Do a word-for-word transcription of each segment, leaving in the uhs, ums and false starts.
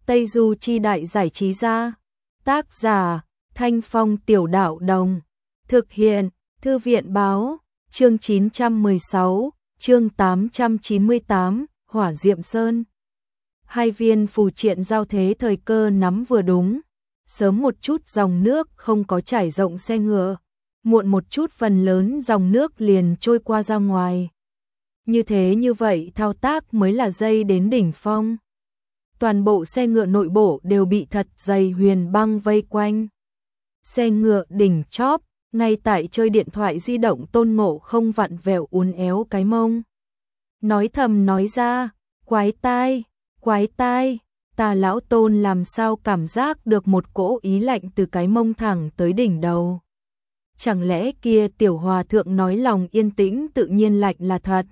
Tây Du Chi Đại Giải Trí Gia. Tác giả Thanh Phong Tiểu Đạo Đồng. Thực hiện Thư viện Báo. Chương chín trăm mười sáu, chương tám trăm chín mươi tám, Hỏa Diệm Sơn. Hai viên phù triện giao thế thời cơ nắm vừa đúng. Sớm một chút dòng nước không có trải rộng xe ngựa, muộn một chút phần lớn dòng nước liền trôi qua ra ngoài. Như thế như vậy thao tác mới là dây đến đỉnh phong. Toàn bộ xe ngựa nội bộ đều bị thật dày huyền băng vây quanh. Xe ngựa đỉnh chóp, ngay tại chơi điện thoại di động Tôn Ngộ Không vặn vẹo uốn éo cái mông. Nói thầm nói ra, quái tai, quái tai, ta lão Tôn làm sao cảm giác được một cỗ ý lạnh từ cái mông thẳng tới đỉnh đầu. Chẳng lẽ kia tiểu hòa thượng nói lòng yên tĩnh tự nhiên lạnh là thật.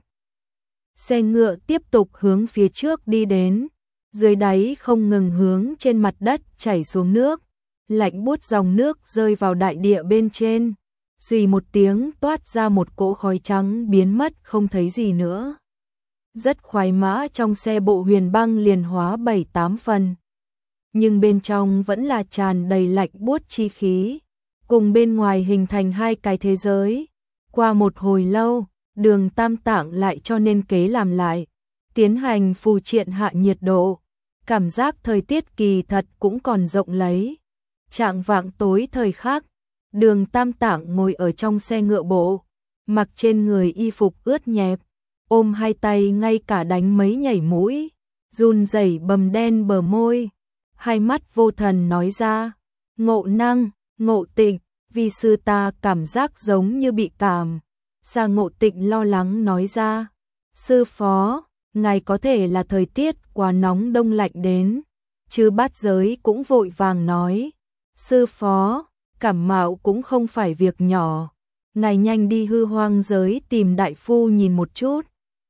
Xe ngựa tiếp tục hướng phía trước đi đến, dưới đáy không ngừng hướng trên mặt đất chảy xuống nước, lạnh buốt dòng nước rơi vào đại địa bên trên, xì một tiếng toát ra một cỗ khói trắng biến mất không thấy gì nữa. Rất khoái mã trong xe bộ huyền băng liền hóa bảy tám phần, nhưng bên trong vẫn là tràn đầy lạnh buốt chi khí, cùng bên ngoài hình thành hai cái thế giới. Qua một hồi lâu, Đường Tam Tạng lại cho nên kế làm lại, tiến hành phù triện hạ nhiệt độ. Cảm giác thời tiết kỳ thật cũng còn rộng lấy. Trạng vạng tối thời khắc, Đường Tam Tạng ngồi ở trong xe ngựa bộ, mặc trên người y phục ướt nhẹp, ôm hai tay ngay cả đánh mấy nhảy mũi, run rẩy bầm đen bờ môi, hai mắt vô thần nói ra: "Ngộ Năng, Ngộ Tịnh, vi sư ta cảm giác giống như bị cảm." Sa Ngộ Tịnh lo lắng nói ra: "Sư phó, ngài có thể là thời tiết quá nóng đông lạnh đến." Chư Bát Giới cũng vội vàng nói: "Sư phó, cảm mạo cũng không phải việc nhỏ, ngài nhanh đi hư hoang giới tìm đại phu nhìn một chút."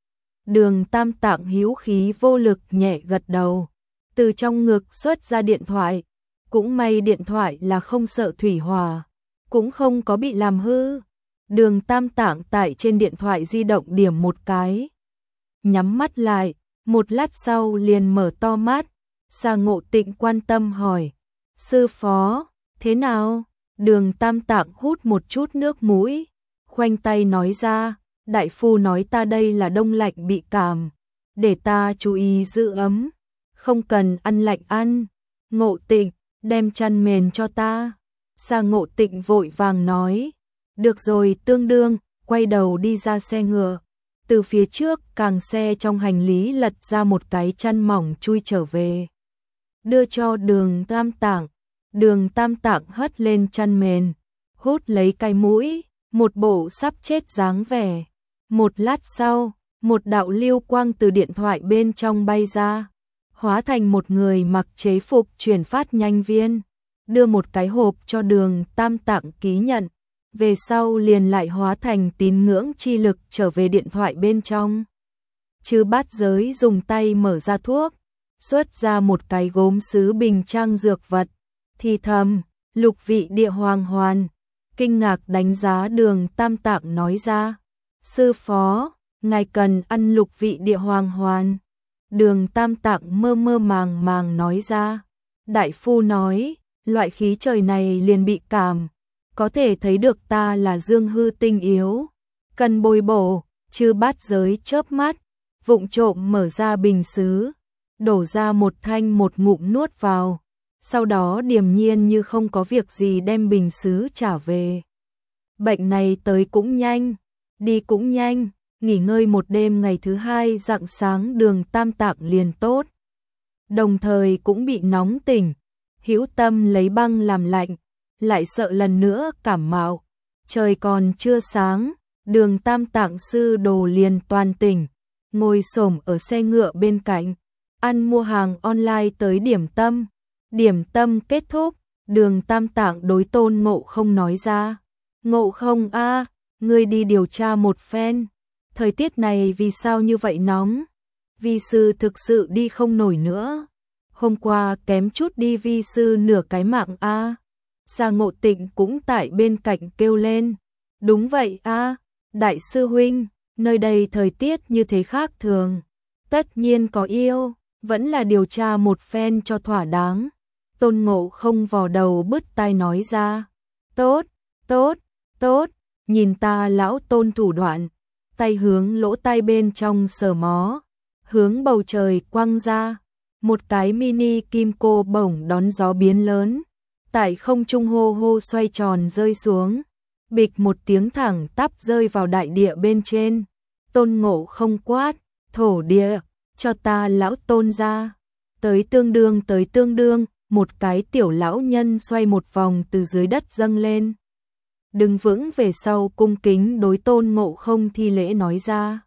Đường Tam Tạng hữu khí vô lực nhẹ gật đầu, từ trong ngực xuất ra điện thoại, cũng may điện thoại là không sợ thủy hỏa, cũng không có bị làm hư. Đường Tam Tạng tại trên điện thoại di động điểm một cái, nhắm mắt lại, một lát sau liền mở to mắt. Sa Ngộ Tịnh quan tâm hỏi: "Sư phó, thế nào?" Đường Tam Tạng hút một chút nước mũi, khoanh tay nói ra: "Đại phu nói ta đây là đông lạnh bị cảm, để ta chú ý giữ ấm, không cần ăn lạnh ăn." "Ngộ Tịnh, đem chăn mền cho ta." Sa Ngộ Tịnh vội vàng nói: "Được rồi." Tương đương quay đầu đi ra xe ngựa, từ phía trước càng xe trong hành lý lật ra một cái chăn mỏng chui trở về, đưa cho Đường Tam Tạng. Đường Tam Tạng hất lên chăn mền, hút lấy cái mũi, một bộ sắp chết dáng vẻ. Một lát sau, một đạo lưu quang từ điện thoại bên trong bay ra, hóa thành một người mặc chế phục chuyển phát nhanh viên, đưa một cái hộp cho Đường Tam Tạng ký nhận, về sau liền lại hóa thành tín ngưỡng chi lực trở về điện thoại bên trong. Chư Bát Giới dùng tay mở ra thuốc, xuất ra một cái gốm sứ bình trang dược vật, thì thầm: "Lục vị địa hoàng hoàn." Kinh ngạc đánh giá Đường Tam Tạng nói ra: "Sư phó, ngài cần ăn lục vị địa hoàng hoàn." Đường Tam Tạng mơ mơ màng màng nói ra: "Đại phu nói, loại khí trời này liền bị cảm, có thể thấy được ta là dương hư tinh yếu, cần bồi bổ." Chư Bát Giới chớp mắt, vụng trộm mở ra bình sứ, đổ ra một thanh một ngụm nuốt vào, sau đó điềm nhiên như không có việc gì đem bình sứ trả về. Bệnh này tới cũng nhanh, đi cũng nhanh, nghỉ ngơi một đêm, ngày thứ hai rạng sáng Đường Tam Tạng liền tốt, đồng thời cũng bị nóng tỉnh, hữu tâm lấy băng làm lạnh, lại sợ lần nữa cảm mạo. Trời còn chưa sáng, Đường Tam Tạng sư đồ liền toàn tỉnh, ngồi xổm ở xe ngựa bên cạnh, ăn mua hàng online tới điểm tâm. Điểm tâm kết thúc, Đường Tam Tạng đối Tôn Ngộ Không nói ra: "Ngộ Không a, ngươi đi điều tra một phen, thời tiết này vì sao như vậy nóng? Vi sư thực sự đi không nổi nữa, hôm qua kém chút đi vi sư nửa cái mạng a." Sa Ngộ Tịnh cũng tại bên cạnh kêu lên: "Đúng vậy a, đại sư huynh, nơi đây thời tiết như thế khác thường, tất nhiên có yêu." vẫn là điều tra một phen cho thỏa đáng. Tôn Ngộ Không vò đầu bứt tai nói ra, tốt, tốt, tốt, nhìn ta lão Tôn thủ đoạn, tay hướng lỗ tai bên trong sờ mó, hướng bầu trời quăng ra, một cái mini kim cô bổng đón gió biến lớn, tại không trung hô hô xoay tròn rơi xuống, bịch một tiếng thẳng tắp rơi vào đại địa bên trên. Tôn Ngộ Không quát, thổ địa, cho ta lão Tôn ra, tới tương đương tới tương đương, một cái tiểu lão nhân xoay một vòng từ dưới đất dâng lên. Đứng vững về sau cung kính đối Tôn Ngộ Không thi lễ nói ra.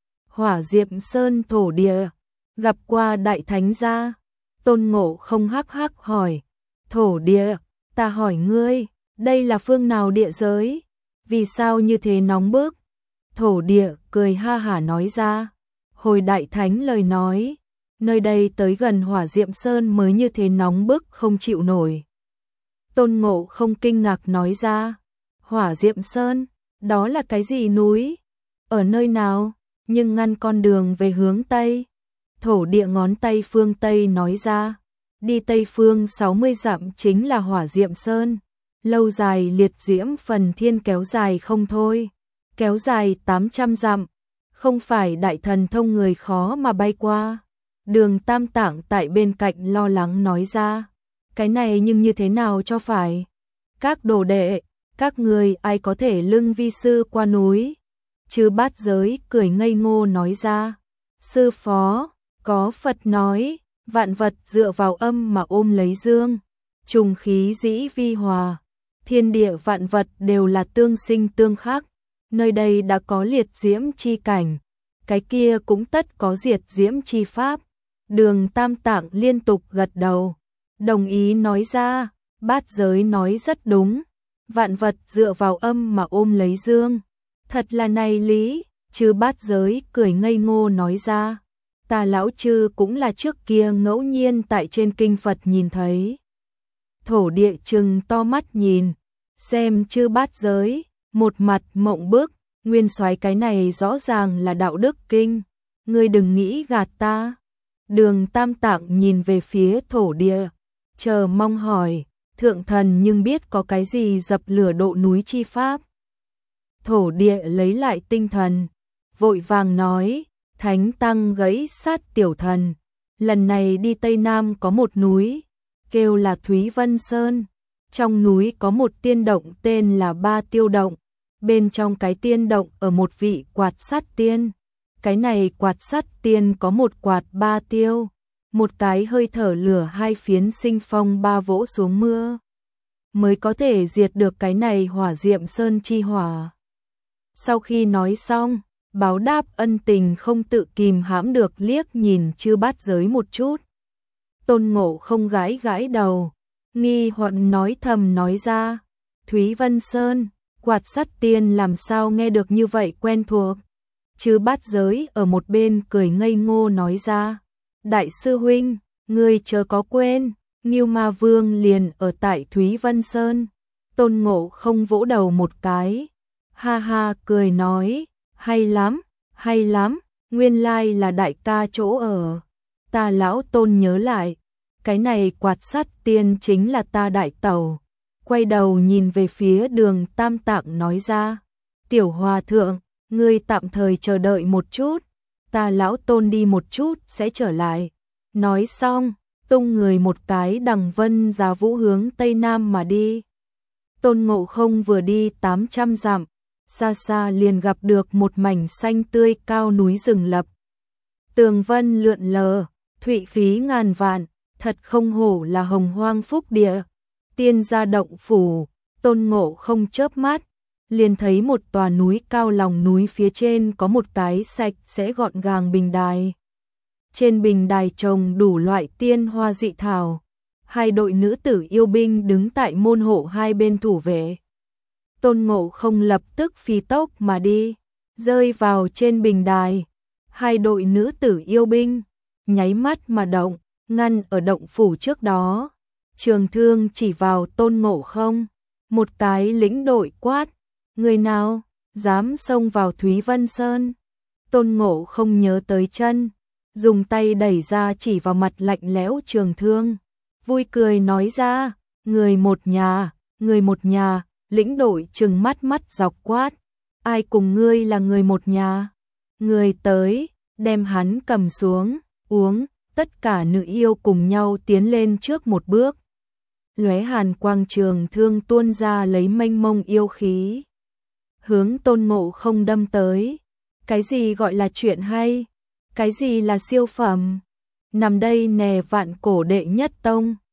Hỏa Diệm Sơn thổ địa, gặp qua đại thánh gia. Tôn Ngộ Không hắc hắc hỏi, thổ địa, ta hỏi ngươi, đây là phương nào địa giới? Vì sao như thế nóng bức? Thổ địa cười ha hả nói ra, hồi đại thánh lời nói, nơi đây tới gần Hỏa Diệm Sơn mới như thế nóng bức không chịu nổi. Tôn Ngộ Không kinh ngạc nói ra, Hỏa Diệm Sơn, đó là cái gì núi? Ở nơi nào? Nhưng ngăn con đường về hướng Tây. Thổ địa ngón tay phương Tây nói ra, đi Tây phương sáu mươi dặm chính là Hỏa Diệm Sơn. Lâu dài liệt diễm phần thiên kéo dài không thôi, kéo dài tám trăm dặm, không phải đại thần thông người khó mà bay qua. Đường Tam Tạng tại bên cạnh lo lắng nói ra, cái này nhưng như thế nào cho phải? Các đồ đệ, các người ai có thể lưng vi sư qua núi? Chư Bát Giới cười ngây ngô nói ra, sư phó, có Phật nói, vạn vật dựa vào âm mà ôm lấy dương, trùng khí dĩ vi hòa, thiên địa vạn vật đều là tương sinh tương khắc, nơi đây đã có liệt diễm chi cảnh, cái kia cũng tất có diệt diễm chi pháp. Đường Tam Tạng liên tục gật đầu, đồng ý nói ra, Bát Giới nói rất đúng, vạn vật dựa vào âm mà ôm lấy dương, thật là này lý. Chư Bát Giới cười ngây ngô nói ra, ta lão chư cũng là trước kia ngẫu nhiên tại trên kinh Phật nhìn thấy. Thổ địa trừng to mắt nhìn, xem Chư Bát Giới, một mặt mộng bức, nguyên soái cái này rõ ràng là đạo đức kinh, ngươi đừng nghĩ gạt ta. Đường Tam Tạng nhìn về phía thổ địa, chờ mong hỏi, thượng thần nhưng biết có cái gì dập lửa độ núi chi pháp? Thổ địa lấy lại tinh thần, vội vàng nói, thánh tăng gãy sát tiểu thần, lần này đi Tây Nam có một núi, kêu là Thúy Vân Sơn, trong núi có một tiên động tên là Ba Tiêu Động, bên trong cái tiên động ở một vị quạt sát tiên. Cái này quạt sắt tiên có một quạt ba tiêu, một cái hơi thở lửa hai phiến sinh phong ba vỗ xuống mưa, mới có thể diệt được cái này Hỏa Diệm Sơn chi hỏa. Sau khi nói xong, báo đáp ân tình không tự kìm hãm được liếc nhìn Chư Bát Giới một chút. Tôn Ngộ Không gãi gãi đầu, nghi hoặc nói thầm nói ra, Thúy Vân Sơn, quạt sắt tiên làm sao nghe được như vậy quen thuộc? Chư Bát Giới ở một bên cười ngây ngô nói ra, đại sư huynh, ngươi chớ có quên, Ngưu Ma Vương liền ở tại Thúy Vân Sơn. Tôn Ngộ Không vỗ đầu một cái, ha ha cười nói, hay lắm, hay lắm, nguyên lai là đại ca chỗ ở. Ta lão Tôn nhớ lại, cái này quạt sắt tiên chính là ta đại tẩu. Quay đầu nhìn về phía Đường Tam Tạng nói ra, tiểu hòa thượng, ngươi tạm thời chờ đợi một chút, ta lão Tôn đi một chút sẽ trở lại. Nói xong, tung người một cái đằng vân giá vũ hướng Tây Nam mà đi. Tôn Ngộ Không vừa đi tám trăm dặm, xa xa liền gặp được một mảnh xanh tươi cao núi rừng lập. Tường vân lượn lờ, thụy khí ngàn vạn, thật không hổ là hồng hoang phúc địa. Tiên gia động phủ, Tôn Ngộ Không chớp mắt, liền thấy một tòa núi cao, lòng núi phía trên có một cái sạch sẽ gọn gàng bình đài. Trên bình đài trồng đủ loại tiên hoa dị thảo, hai đội nữ tử yêu binh đứng tại môn hộ hai bên thủ vệ. Tôn Ngộ Không lập tức phi tốc mà đi, rơi vào trên bình đài. Hai đội nữ tử yêu binh nháy mắt mà động, ngăn ở động phủ trước đó. Trường thương chỉ vào Tôn Ngộ Không, một cái lĩnh đội quát, người nào dám xông vào Thúy Vân Sơn? Tôn Ngộ Không nhớ tới chân dùng tay đẩy ra chỉ vào mặt lạnh lẽo Trường Thương, vui cười nói ra, người một nhà, người một nhà, lĩnh đội trừng mắt mắt dọc quát, ai cùng ngươi là người một nhà, người tới, đem hắn cầm xuống, uống, tất cả nữ yêu cùng nhau tiến lên trước một bước. Lóe hàn quang Trường Thương tuôn ra lấy mênh mông yêu khí, hướng Tôn Ngộ Không đâm tới. Cái gì gọi là chuyện hay? Cái gì là siêu phẩm? Nằm đây nè vạn cổ đệ nhất tông.